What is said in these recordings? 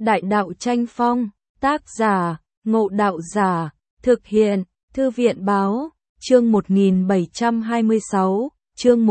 Đại đạo tranh phong, tác giả, Ngộ Đạo Giả, thực hiện, Thư viện báo, chương 1726, chương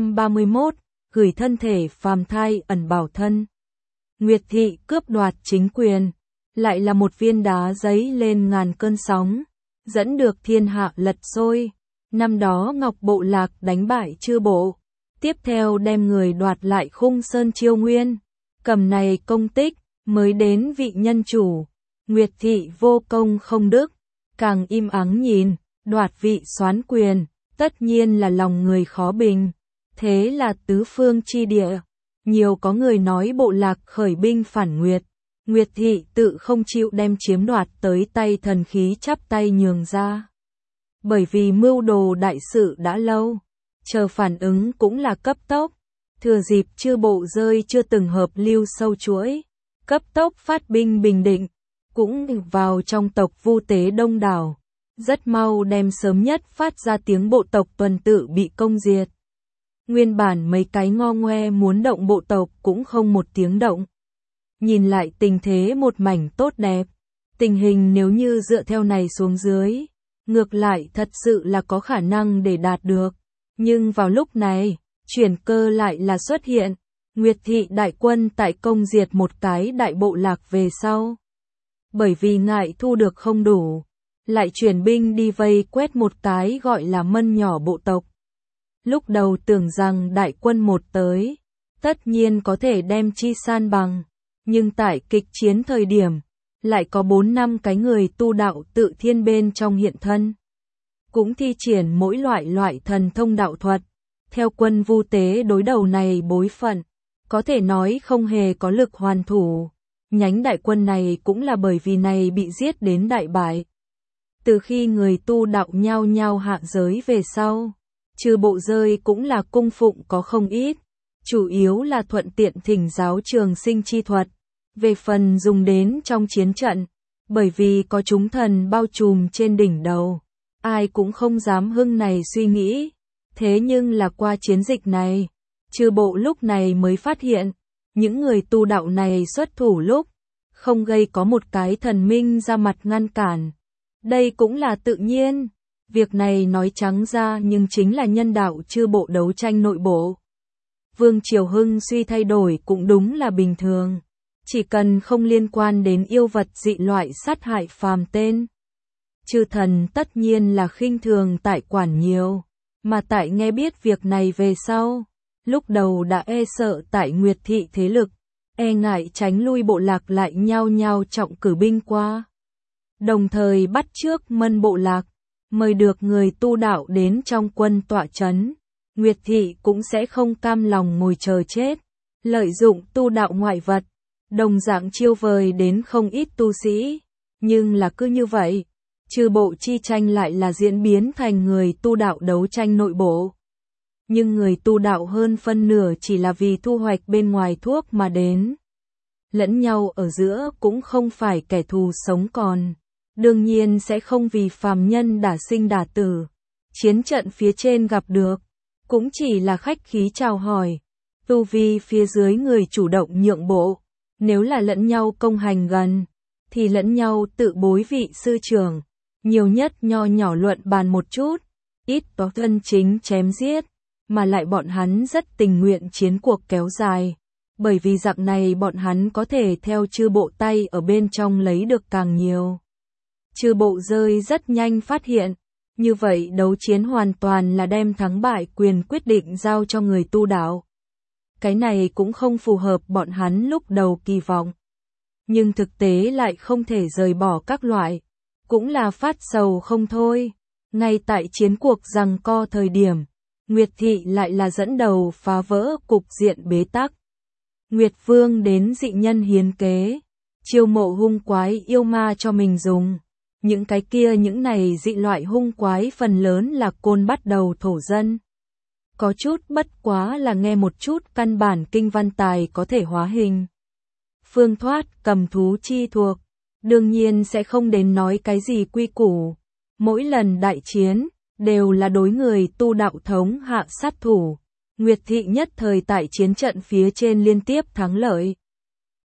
131, gửi thân thể phàm thai ẩn bảo thân. Nguyệt thị cướp đoạt chính quyền, lại là một viên đá giấy lên ngàn cơn sóng, dẫn được thiên hạ lật xôi. Năm đó Ngọc Bộ Lạc đánh bại Chư Bộ, tiếp theo đem người đoạt lại Khung Sơn Chiêu Nguyên, cầm này công tích, mới đến vị nhân chủ. Nguyệt thị vô công không đức, càng im ắng nhìn, đoạt vị soán quyền, tất nhiên là lòng người khó bình. Thế là tứ phương chi địa, nhiều có người nói Bộ Lạc khởi binh phản Nguyệt. Nguyệt thị tự không chịu đem chiếm đoạt tới tay, thần khí chắp tay nhường ra. Bởi vì mưu đồ đại sự đã lâu, chờ phản ứng cũng là cấp tốc. Thừa dịp Chư Bộ rơi chưa từng hợp lưu sâu chuỗi, cấp tốc phát binh bình định, cũng vào trong tộc Vu Tế đông đảo. Rất mau đem sớm nhất phát ra tiếng bộ tộc tuần tự bị công diệt. Nguyên bản mấy cái ngo ngoe muốn động bộ tộc cũng không một tiếng động. Nhìn lại tình thế một mảnh tốt đẹp, tình hình nếu như dựa theo này xuống dưới, ngược lại thật sự là có khả năng để đạt được. Nhưng vào lúc này, chuyển cơ lại là xuất hiện. Nguyệt thị đại quân tại công diệt một cái đại bộ lạc về sau. Bởi vì ngại thu được không đủ, lại chuyển binh đi vây quét một cái gọi là Mân nhỏ bộ tộc. Lúc đầu tưởng rằng đại quân một tới, tất nhiên có thể đem chi san bằng, nhưng tại kịch chiến thời điểm, lại có 4-5 cái người tu đạo tự thiên bên trong hiện thân. Cũng thi triển mỗi loại thần thông đạo thuật, theo quân Vu Tế đối đầu này bối phận, có thể nói không hề có lực hoàn thủ. Nhánh đại quân này cũng là bởi vì này bị giết đến đại bại. Từ khi người tu đạo nhao nhao hạ giới về sau, Chư Bộ rơi cũng là cung phụng có không ít, chủ yếu là thuận tiện thỉnh giáo trường sinh chi thuật, về phần dùng đến trong chiến trận, bởi vì có chúng thần bao trùm trên đỉnh đầu, ai cũng không dám hưng này suy nghĩ. Thế nhưng là qua chiến dịch này, Chư Bộ lúc này mới phát hiện, những người tu đạo này xuất thủ lúc, không gây có một cái thần minh ra mặt ngăn cản. Đây cũng là tự nhiên, việc này nói trắng ra nhưng chính là nhân đạo Chư Bộ đấu tranh nội bộ. Vương triều hưng suy thay đổi cũng đúng là bình thường, chỉ cần không liên quan đến yêu vật dị loại sát hại phàm tên. Chư thần tất nhiên là khinh thường tại quản nhiều, mà tại nghe biết việc này về sau, lúc đầu đã e sợ tại Nguyệt thị thế lực, e ngại tránh lui bộ lạc lại nhao nhao trọng cử binh qua. Đồng thời bắt trước Mân bộ lạc, mời được người tu đạo đến trong quân tọa chấn. Nguyệt thị cũng sẽ không cam lòng ngồi chờ chết, lợi dụng tu đạo ngoại vật, đồng dạng chiêu vời đến không ít tu sĩ. Nhưng là cứ như vậy, Chư Bộ chi tranh lại là diễn biến thành người tu đạo đấu tranh nội bộ. Nhưng người tu đạo hơn phân nửa chỉ là vì thu hoạch bên ngoài thuốc mà đến. Lẫn nhau ở giữa cũng không phải kẻ thù sống còn, đương nhiên sẽ không vì phàm nhân đả sinh đả tử. Chiến trận phía trên gặp được, cũng chỉ là khách khí chào hỏi, tu vi phía dưới người chủ động nhượng bộ. Nếu là lẫn nhau công hành gần, thì lẫn nhau tự bối vị sư trưởng, nhiều nhất nho nhỏ luận bàn một chút, ít có thân chính chém giết, mà lại bọn hắn rất tình nguyện chiến cuộc kéo dài, bởi vì dạng này bọn hắn có thể theo Chư Bộ tay ở bên trong lấy được càng nhiều. Chư Bộ rơi rất nhanh phát hiện, như vậy đấu chiến hoàn toàn là đem thắng bại quyền quyết định giao cho người tu đạo. Cái này cũng không phù hợp bọn hắn lúc đầu kỳ vọng. Nhưng thực tế lại không thể rời bỏ các loại, cũng là phát sầu không thôi. Ngay tại chiến cuộc giằng co thời điểm, Nguyệt thị lại là dẫn đầu phá vỡ cục diện bế tắc. Nguyệt Vương đến dị nhân hiến kế, chiêu mộ hung quái yêu ma cho mình dùng. Những cái kia những này dị loại hung quái phần lớn là côn bắt đầu thổ dân. Có chút bất quá là nghe một chút căn bản kinh văn tài có thể hóa hình. Phương thoát cầm thú chi thuộc, đương nhiên sẽ không đến nói cái gì quy củ. Mỗi lần đại chiến, đều là đối người tu đạo thống hạ sát thủ. Nguyệt thị nhất thời tại chiến trận phía trên liên tiếp thắng lợi.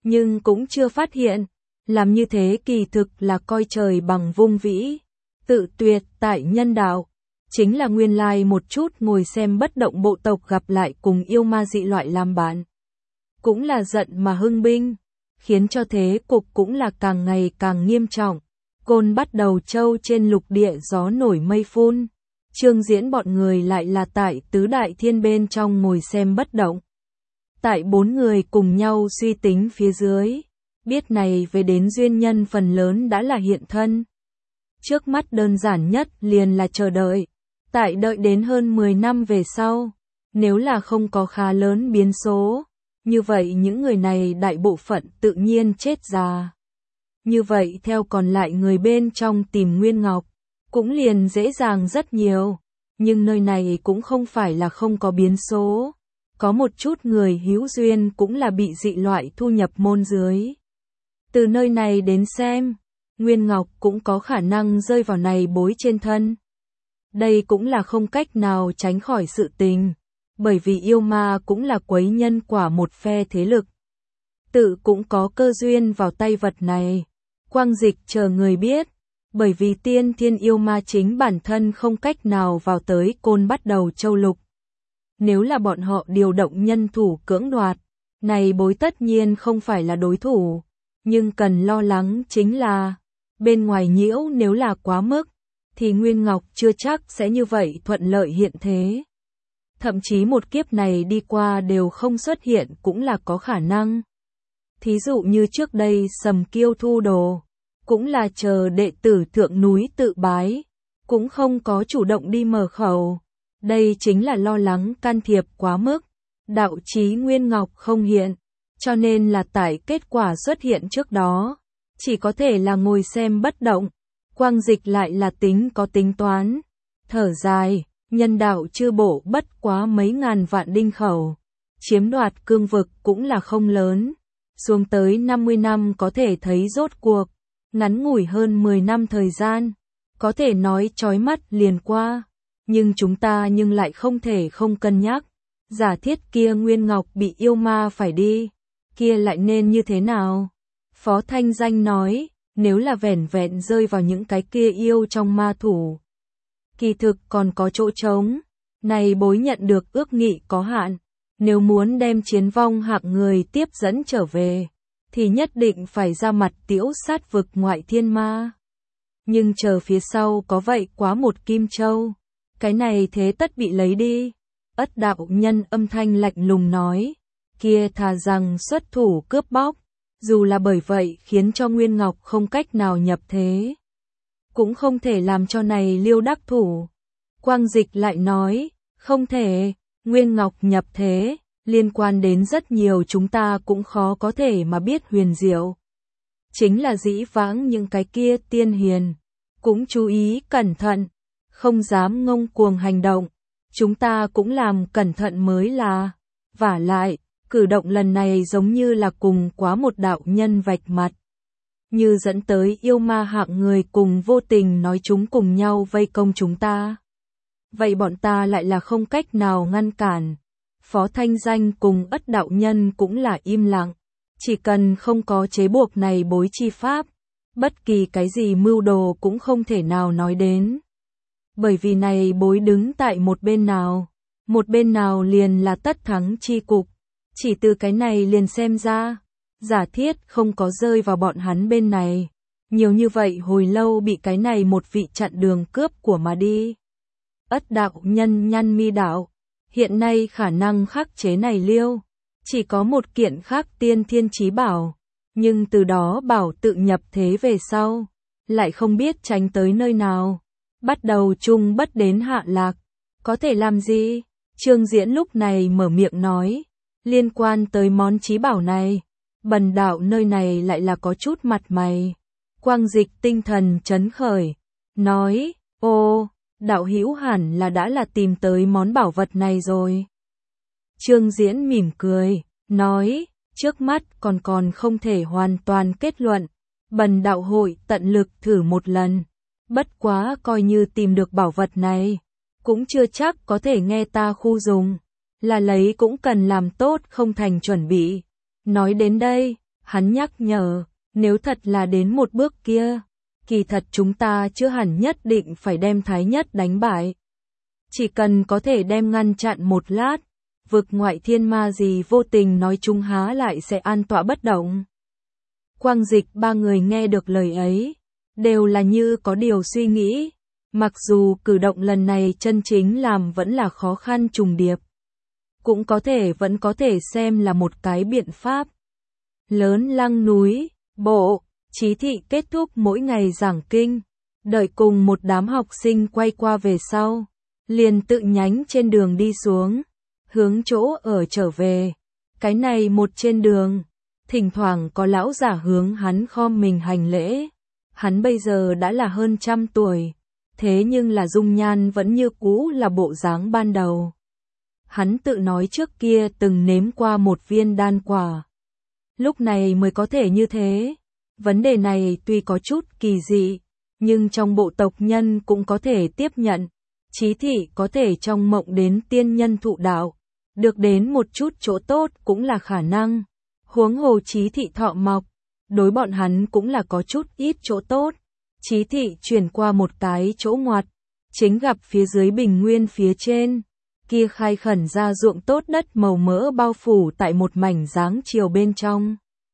nhưng cũng chưa phát hiện. Làm như thế kỳ thực là coi trời bằng vung vĩ, tự tuyệt tại nhân đạo. Chính là nguyên lai một chút ngồi xem bất động bộ tộc gặp lại cùng yêu ma dị loại làm bạn. Cũng là giận mà hưng binh, khiến cho thế cục cũng là càng ngày càng nghiêm trọng. Côn Bắt Đầu Châu trên lục địa gió nổi mây phun. Trương Diễn bọn người lại là tại tứ đại thiên bên trong ngồi xem bất động. Tại 4 người cùng nhau suy tính phía dưới, biết này về đến duyên nhân phần lớn đã là hiện thân. Trước mắt đơn giản nhất liền là chờ đợi. Tại đợi đến hơn 10 năm về sau, nếu là không có khá lớn biến số, như vậy những người này đại bộ phận tự nhiên chết già. Như vậy theo còn lại người bên trong tìm Nguyên Ngọc, cũng liền dễ dàng rất nhiều, nhưng nơi này cũng không phải là không có biến số. Có một chút người hữu duyên cũng là bị dị loại thu nhập môn dưới. Từ nơi này đến xem, Nguyên Ngọc cũng có khả năng rơi vào này bối trên thân. Đây cũng là không cách nào tránh khỏi sự tình, bởi vì yêu ma cũng là quấy nhân quả một phe thế lực. Tự cũng có cơ duyên vào tay vật này. Quang Dịch chờ người biết, bởi vì tiên thiên yêu ma chính bản thân không cách nào vào tới Côn Bắt Đầu Châu lục. Nếu là bọn họ điều động nhân thủ cưỡng đoạt, này bối tất nhiên không phải là đối thủ, nhưng cần lo lắng chính là, bên ngoài nhiễu nếu là quá mức, thì Nguyên Ngọc chưa chắc sẽ như vậy thuận lợi hiện thế. Thậm chí một kiếp này đi qua đều không xuất hiện cũng là có khả năng. Thí dụ như trước đây Sầm Kiêu thu đồ, cũng là chờ đệ tử thượng núi tự bái, cũng không có chủ động đi mở khẩu. Đây chính là lo lắng can thiệp quá mức, đạo chí Nguyên Ngọc không hiện, cho nên là tại kết quả xuất hiện trước đó, chỉ có thể là ngồi xem bất động. Quang Dịch lại là tính có tính toán, thở dài, nhân đạo chư bộ bất quá mấy ngàn vạn đinh khẩu, chiếm đoạt cương vực cũng là không lớn, xuống tới 50 năm có thể thấy rốt cuộc, ngắn ngủi hơn 10 năm thời gian, có thể nói chói mắt liền qua, nhưng chúng ta nhưng lại không thể không cân nhắc, giả thiết kia Nguyên Ngọc bị yêu ma phải đi, kia lại nên như thế nào? Phó Thanh Danh nói, nếu là vẻn vẹn rơi vào những cái kia yêu trong ma thủ, kỳ thực còn có chỗ trống, này bối nhận được ước nghị có hạn, nếu muốn đem chiến vong hạng người tiếp dẫn trở về, thì nhất định phải ra mặt tiễu sát vực ngoại thiên ma. Nhưng chờ phía sau có vậy quá một Kim Châu, cái này thế tất bị lấy đi. Ất đạo nhân âm thanh lạnh lùng nói, kia thà rằng xuất thủ cướp bóc, dù là bởi vậy khiến cho Nguyên Ngọc không cách nào nhập thế, cũng không thể làm cho này Liêu đắc thủ. Quang Dịch lại nói, không thể, Nguyên Ngọc nhập thế, liên quan đến rất nhiều chúng ta cũng khó có thể mà biết huyền diệu. Chính là dĩ vãng những cái kia tiên hiền, cũng chú ý cẩn thận, không dám ngông cuồng hành động, chúng ta cũng làm cẩn thận mới là, vả lại, cử động lần này giống như là cùng quá một đạo nhân vạch mặt. Như dẫn tới yêu ma hạng người cùng vô tình nói chúng cùng nhau vây công chúng ta. Vậy bọn ta lại là không cách nào ngăn cản. Phó Thanh Danh cùng Ất đạo nhân cũng là im lặng. Chỉ cần không có chế buộc này bối chi pháp, bất kỳ cái gì mưu đồ cũng không thể nào nói đến. Bởi vì này bối đứng tại một bên nào liền là tất thắng chi cục. Chỉ từ cái này liền xem ra, giả thiết không có rơi vào bọn hắn bên này. Nhiều như vậy hồi lâu bị cái này một vị chặn đường cướp của mà đi. Ất đạo nhân nhăn mi đạo, hiện nay khả năng khắc chế này Liêu, chỉ có một kiện khác tiên thiên chí bảo, nhưng từ đó bảo tự nhập thế về sau, lại không biết tránh tới nơi nào, bắt đầu chung bất đến hạ lạc, có thể làm gì? Trương Diễn lúc này mở miệng nói, liên quan tới món chí bảo này, bần đạo nơi này lại là có chút mặt mày. Quang Dịch tinh thần chấn khởi, nói, ô, đạo hữu hẳn là đã là tìm tới món bảo vật này rồi. Trương Diễn mỉm cười, nói, trước mắt còn không thể hoàn toàn kết luận, bần đạo hội tận lực thử một lần, bất quá coi như tìm được bảo vật này, cũng chưa chắc có thể nghe ta khu dùng, là lấy cũng cần làm tốt không thành chuẩn bị. Nói đến đây, Hắn nhắc nhở, nếu thật là đến một bước kia, kỳ thật chúng ta chưa hẳn nhất định phải đem Thái Nhất đánh bại. Chỉ cần có thể đem ngăn chặn một lát, vực ngoại thiên ma gì vô tình nói chung há lại sẽ an tọa bất động. Quang Dịch ba người nghe được lời ấy, đều là như có điều suy nghĩ, mặc dù cử động lần này chân chính làm vẫn là khó khăn trùng điệp, cũng vẫn có thể xem là một cái biện pháp. Lớn Lăng núi, bộ, Chí Thị kết thúc mỗi ngày giảng kinh, đợi cùng một đám học sinh quay qua về sau, liền tự nhánh trên đường đi xuống, hướng chỗ ở trở về. Cái này một trên đường, thỉnh thoảng có lão giả hướng hắn khom mình hành lễ. Hắn bây giờ đã là hơn 100 tuổi, thế nhưng là dung nhan vẫn như cũ là bộ dáng ban đầu. Hắn tự nói trước kia từng nếm qua một viên đan quả, lúc này mới có thể như thế. Vấn đề này tuy có chút kỳ dị, nhưng trong bộ tộc nhân cũng có thể tiếp nhận. Chí Thị có thể trong mộng đến tiên nhân thụ đạo, được đến một chút chỗ tốt cũng là khả năng. Huống hồ Chí Thị thọ mọc, đối bọn hắn cũng là có chút ít chỗ tốt. Chí Thị chuyển qua một cái chỗ ngoặt, chính gặp phía dưới bình nguyên phía trên, kia khai khẩn ra ruộng tốt đất màu mỡ bao phủ tại một mảnh dáng chiều bên trong.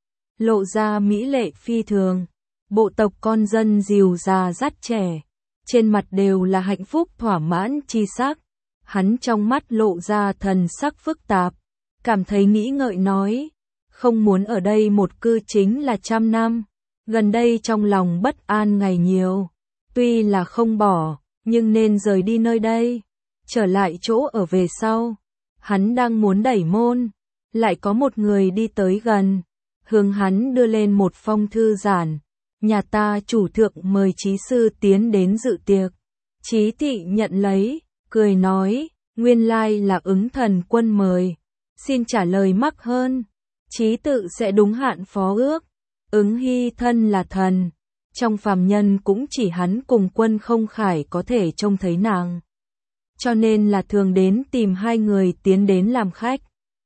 Lộ ra mỹ lệ phi thường, bộ tộc con dân dìu già dắt trẻ, trên mặt đều là hạnh phúc thỏa mãn chi sắc. Hắn trong mắt lộ ra thần sắc phức tạp, cảm thấy nghĩ ngợi nói, không muốn ở đây một cư chính là 100 năm, gần đây trong lòng bất an ngày nhiều, tuy là không bỏ, nhưng nên rời đi nơi đây, trở lại chỗ ở về sau. Hắn đang muốn đẩy môn, lại có một người đi tới gần, hướng hắn đưa lên một phong thư giản, nhà ta chủ thượng mời Chí sư tiến đến dự tiệc. Chí Thị nhận lấy, cười nói, nguyên lai là Ứng Thần Quân mời, xin trả lời mắc hơn. Chí tự sẽ đúng hạn phó ước, Ứng Hy thân là thần, trong phàm nhân cũng chỉ hắn cùng Quân Không Khải có thể trông thấy nàng, cho nên là thường đến tìm hai người tiến đến làm khách.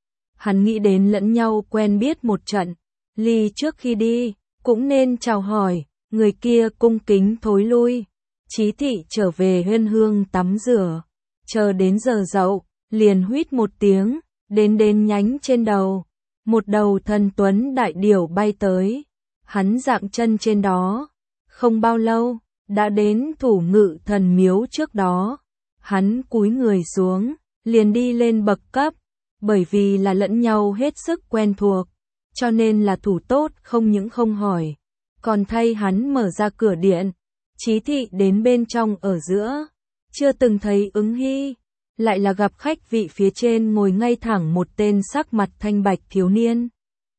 Hắn nghĩ đến lẫn nhau quen biết một trận, ly trước khi đi, cũng nên chào hỏi. Người kia cung kính thối lui. Chí Thị trở về Huyên Hương tắm rửa, chờ đến giờ dậu, liền huýt một tiếng, đến nhánh trên đầu, một đầu thần tuấn đại điểu bay tới, hắn dạng chân trên đó, không bao lâu, đã đến Thủ Ngự Thần miếu trước đó. Hắn cúi người xuống, liền đi lên bậc cấp, bởi vì là lẫn nhau hết sức quen thuộc, cho nên là thủ tốt không những không hỏi, còn thay hắn mở ra cửa điện. Chí Thị đến bên trong ở giữa, chưa từng thấy Ứng Hy, lại là gặp khách vị phía trên ngồi ngay thẳng một tên sắc mặt thanh bạch thiếu niên.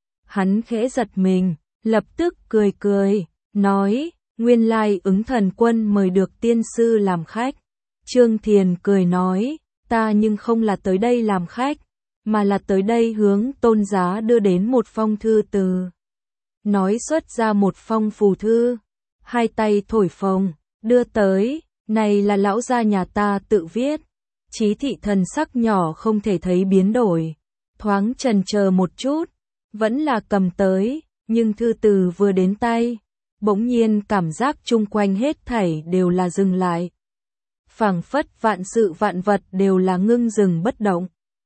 Hắn khẽ giật mình, lập tức cười, nói, nguyên lai Ứng Thần Quân mời được tiên sư làm khách. Trương Thiền cười nói, ta nhưng không là tới đây làm khách, mà là tới đây hướng tôn giá đưa đến một phong thư từ. Nói xuất ra một phong phù thư, hai tay thổi phồng, đưa tới, này là lão gia nhà ta tự viết. Chí Thị thần sắc nhỏ không thể thấy biến đổi, thoáng chần chờ một chút, vẫn là cầm tới, nhưng thư từ vừa đến tay, bỗng nhiên cảm giác chung quanh hết thảy đều là dừng lại. Phảng phất vạn sự vạn vật đều là ngưng dừng bất động.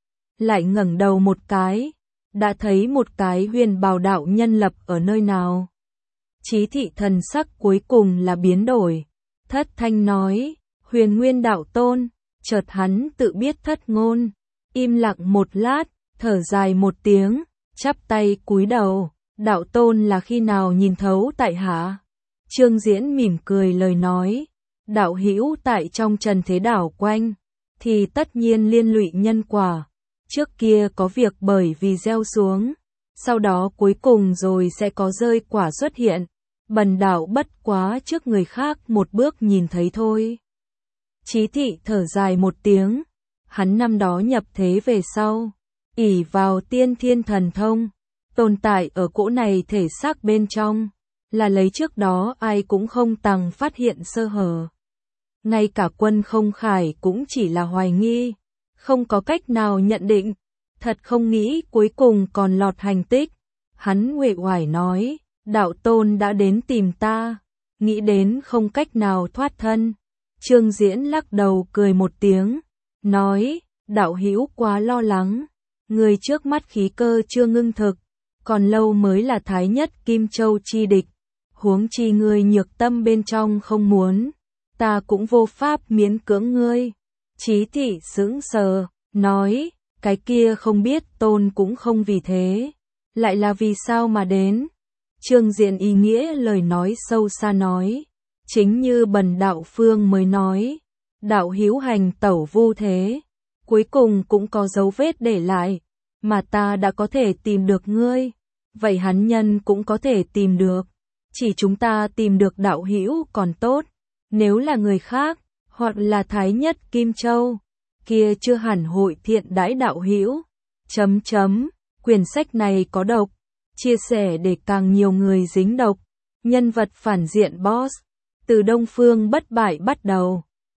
Lại ngẩng đầu một cái, đã thấy một cái huyền bào đạo nhân lập ở nơi nào. Chí Thị thần sắc cuối cùng là biến đổi, thất thanh nói, Huyền Nguyên đạo tôn. Chợt hắn tự biết thất ngôn, im lặng một lát, thở dài một tiếng, chắp tay cúi đầu, đạo tôn là khi nào nhìn thấu tại hạ. Trương Diễn mỉm cười lời nói, đạo hữu tại trong trần thế đảo quanh, thì tất nhiên liên lụy nhân quả. Trước kia có việc bởi vì gieo xuống, sau đó cuối cùng rồi sẽ có rơi quả xuất hiện. Bần đạo bất quá trước người khác một bước nhìn thấy thôi. Chí Thị thở dài một tiếng, hắn năm đó nhập thế về sau, ỷ vào tiên thiên thần thông, tồn tại ở cỗ này thể xác bên trong, là lấy trước đó ai cũng không tằng phát hiện sơ hở. Ngay cả Quân Không Khải cũng chỉ là hoài nghi, không có cách nào nhận định, thật không nghĩ cuối cùng còn lọt hành tích. Hắn uể oải nói, đạo tôn đã đến tìm ta, nghĩ đến không cách nào thoát thân. Trương Diễn lắc đầu cười một tiếng, nói, đạo hữu quá lo lắng, người trước mắt khí cơ chưa ngưng thực, còn lâu mới là thái nhất Kim Châu chi địch, huống chi ngươi nhược tâm bên trong không muốn, ta cũng vô pháp miễn cưỡng ngươi. Chí Thị sững sờ, nói, cái kia không biết tôn cũng không vì thế, lại là vì sao mà đến. Trương Diễn ý nghĩa lời nói sâu xa nói, chính như Bần đạo phương mới nói, đạo hữu hành tẩu vô thế, cuối cùng cũng có dấu vết để lại, mà ta đã có thể tìm được ngươi, vậy hắn nhân cũng có thể tìm được, chỉ chúng ta tìm được đạo hữu còn tốt, nếu là người khác, hoặc là thái nhất Kim Châu, kia chưa hẳn hội thiện đãi đạo hữu. Quyển sách này có độc, chia sẻ để càng nhiều người dính độc. Nhân vật phản diện boss, từ Đông Phương Bất Bại bắt đầu.